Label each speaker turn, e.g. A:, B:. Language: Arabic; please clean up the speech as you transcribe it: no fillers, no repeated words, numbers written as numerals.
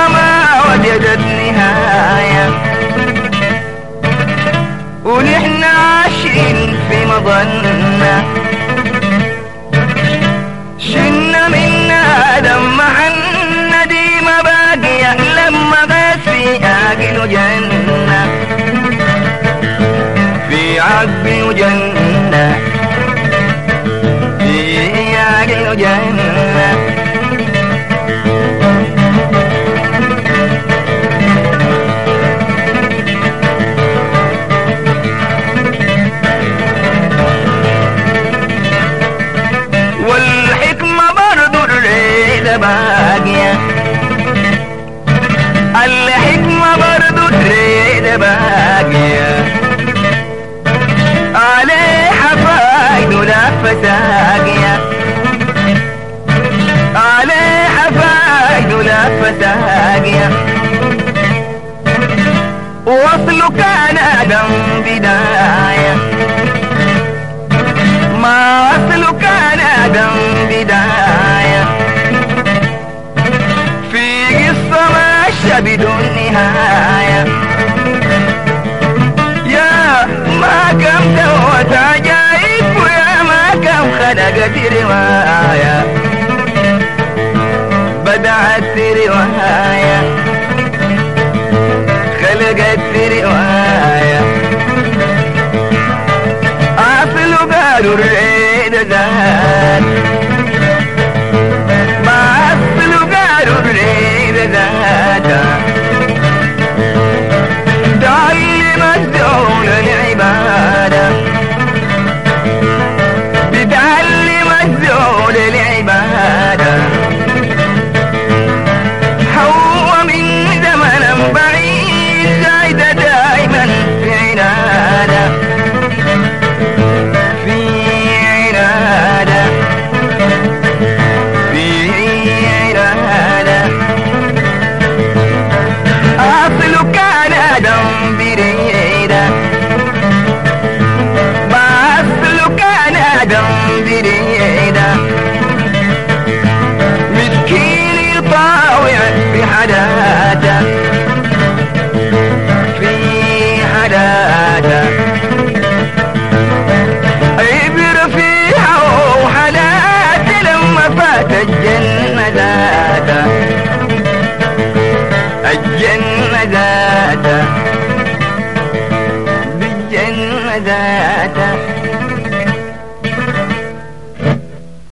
A: ما وجدت نهاية، ونحن عايشين في مظنة، شلنا منا لما حنا ديما باقية، لما بس في عقل جنة، في عقل جنة، في عقل جنة. باقية الحكمة برضو تريد باقية، عليها فايد ولفة ساقية، عليها فايد ولفة ساقية، وصله كان آدم بداية، ما وصله كان آدم بداية، بدون نهاية. يا ما كم دوت عجائب، ويا ما كم خلقت رواية، بدعت رواية، خلقت رواية، أصل قالوا الريد ذات، ما أصل قالوا الريد ذات، تعلم الدول العبادة، بتعلم الدول العبادة، حوا من زمن بعيد زايدة دائما في عنادة، في عنادة، في عنادة، أصل كان آدم بريدة، ما أصل كان آدم بريدة، مسكين يطاوع في حداته، في حداته، عبر فيها وحداته، لما فات الجنة ذاته، الجنة ذاته، بالجنة ذاته.